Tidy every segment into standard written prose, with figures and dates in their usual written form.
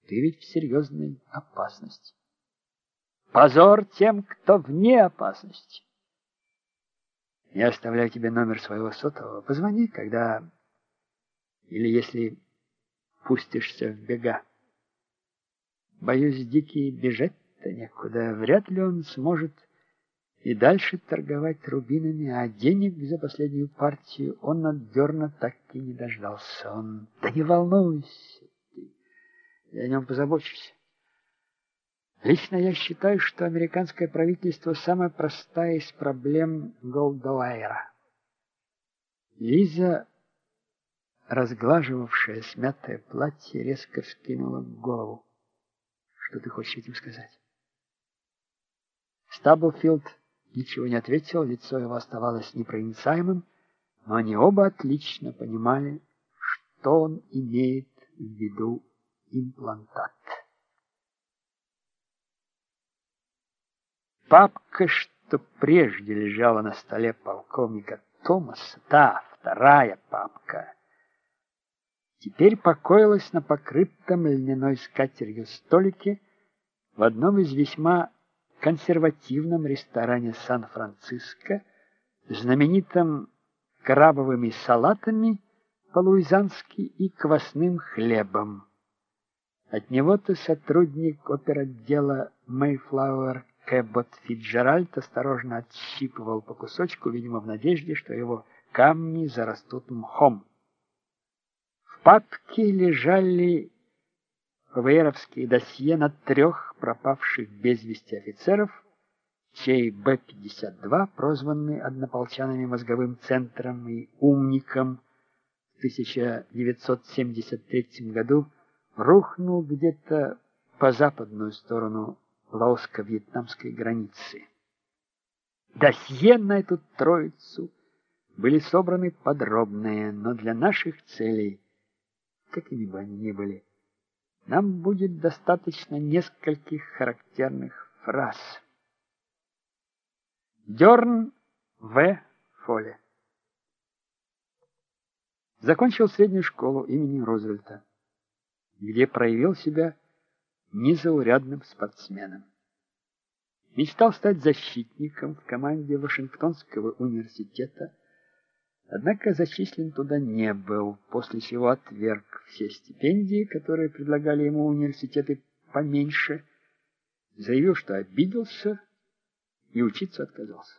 Ты ведь в серьезной опасности. Позор тем, кто вне опасности. Я оставляю тебе номер своего сотового. Позвони, когда или если пустишься в бега. Боюсь, Дикий бежать-то некуда. Вряд ли он сможет и дальше торговать рубинами, а денег за последнюю партию он от Дерна так и не дождался. Он... Да не волнуйся ты, я о нем позабочусь. Лично я считаю, что американское правительство самая простая из проблем Голдуэйра. Лиза, разглаживавшая смятое платье, резко вскинула голову. Что ты хочешь этим сказать? Стаблфилд ничего не ответил, лицо его оставалось непроницаемым, но они оба отлично понимали, что он имеет в виду имплантат. Папка, что прежде лежала на столе полковника Томаса, та вторая папка, теперь покоилась на покрытом льняной скатертью столике в одном из весьма консервативном ресторане Сан-Франциско, знаменитом крабовыми салатами по-луизански и квасным хлебом. От него-то сотрудник оперотдела Мэйфлауэр Кэббот Фитджеральд осторожно отщипывал по кусочку, видимо, в надежде, что его камни зарастут мхом. В папке лежали ФБРовские досье на 3 пропавших без вести офицеров, чей Б-52, прозванный однополчанами мозговым центром и умником, в 1973 году рухнул где-то по западную сторону лаоско-вьетнамской границы. Досье на эту троицу были собраны подробные, но для наших целей, какими бы они ни были, нам будет достаточно нескольких характерных фраз. Дерн В. Фоле. Закончил среднюю школу имени Рузвельта, где проявил себя незаурядным спортсменом. Мечтал стать защитником в команде Вашингтонского университета, однако зачислен туда не был, после чего отверг все стипендии, которые предлагали ему университеты поменьше, заявил, что обиделся и учиться отказался.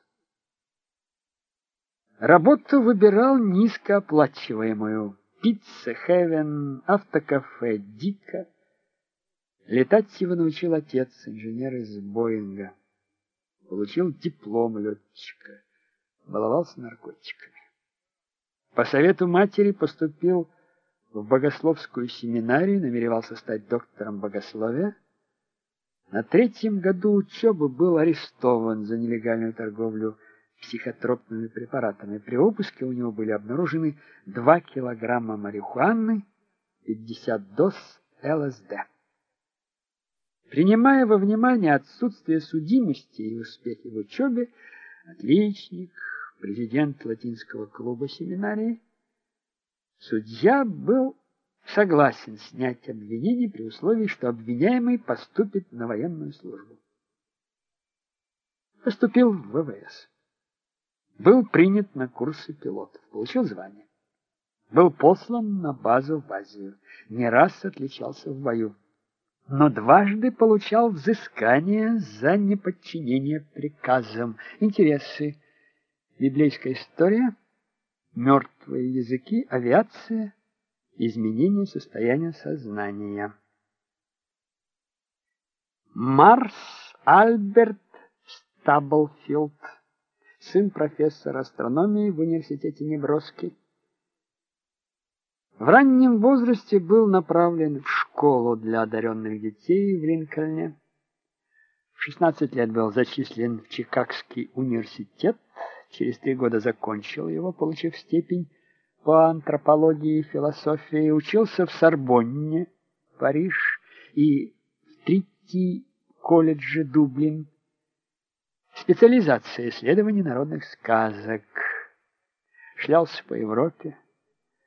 Работу выбирал низкооплачиваемую: Пицца Хевен, автокафе Дика. Летать его научил отец, инженер из Боинга. Получил диплом летчика, баловался наркотиками. По совету матери поступил в богословскую семинарию, намеревался стать доктором богословия. На 3-м году учебы был арестован за нелегальную торговлю психотропными препаратами. При обыске у него были обнаружены 2 килограмма марихуаны, 50 доз ЛСД. Принимая во внимание отсутствие судимости и успехи в учебе, отличник, президент латинского клуба семинарии, судья был согласен снять обвинение при условии, что обвиняемый поступит на военную службу. Поступил в ВВС. Был принят на курсы пилотов, получил звание. Был послан на базу в Азию, не раз отличался в бою, но дважды получал взыскание за неподчинение приказам. Интересы: библейская история, мертвые языки, авиация, изменение состояния сознания. Марс Альберт Стаблфилд, сын профессора астрономии в университете Небраски. В раннем возрасте был направлен в школу для одаренных детей в Линкольне. В 16 лет был зачислен в Чикагский университет. Через 3 года закончил его, получив степень по антропологии и философии. Учился в Сорбонне, Париж, и в Трити-колледже, Дублин. Специализация исследований народных сказок. Шлялся по Европе.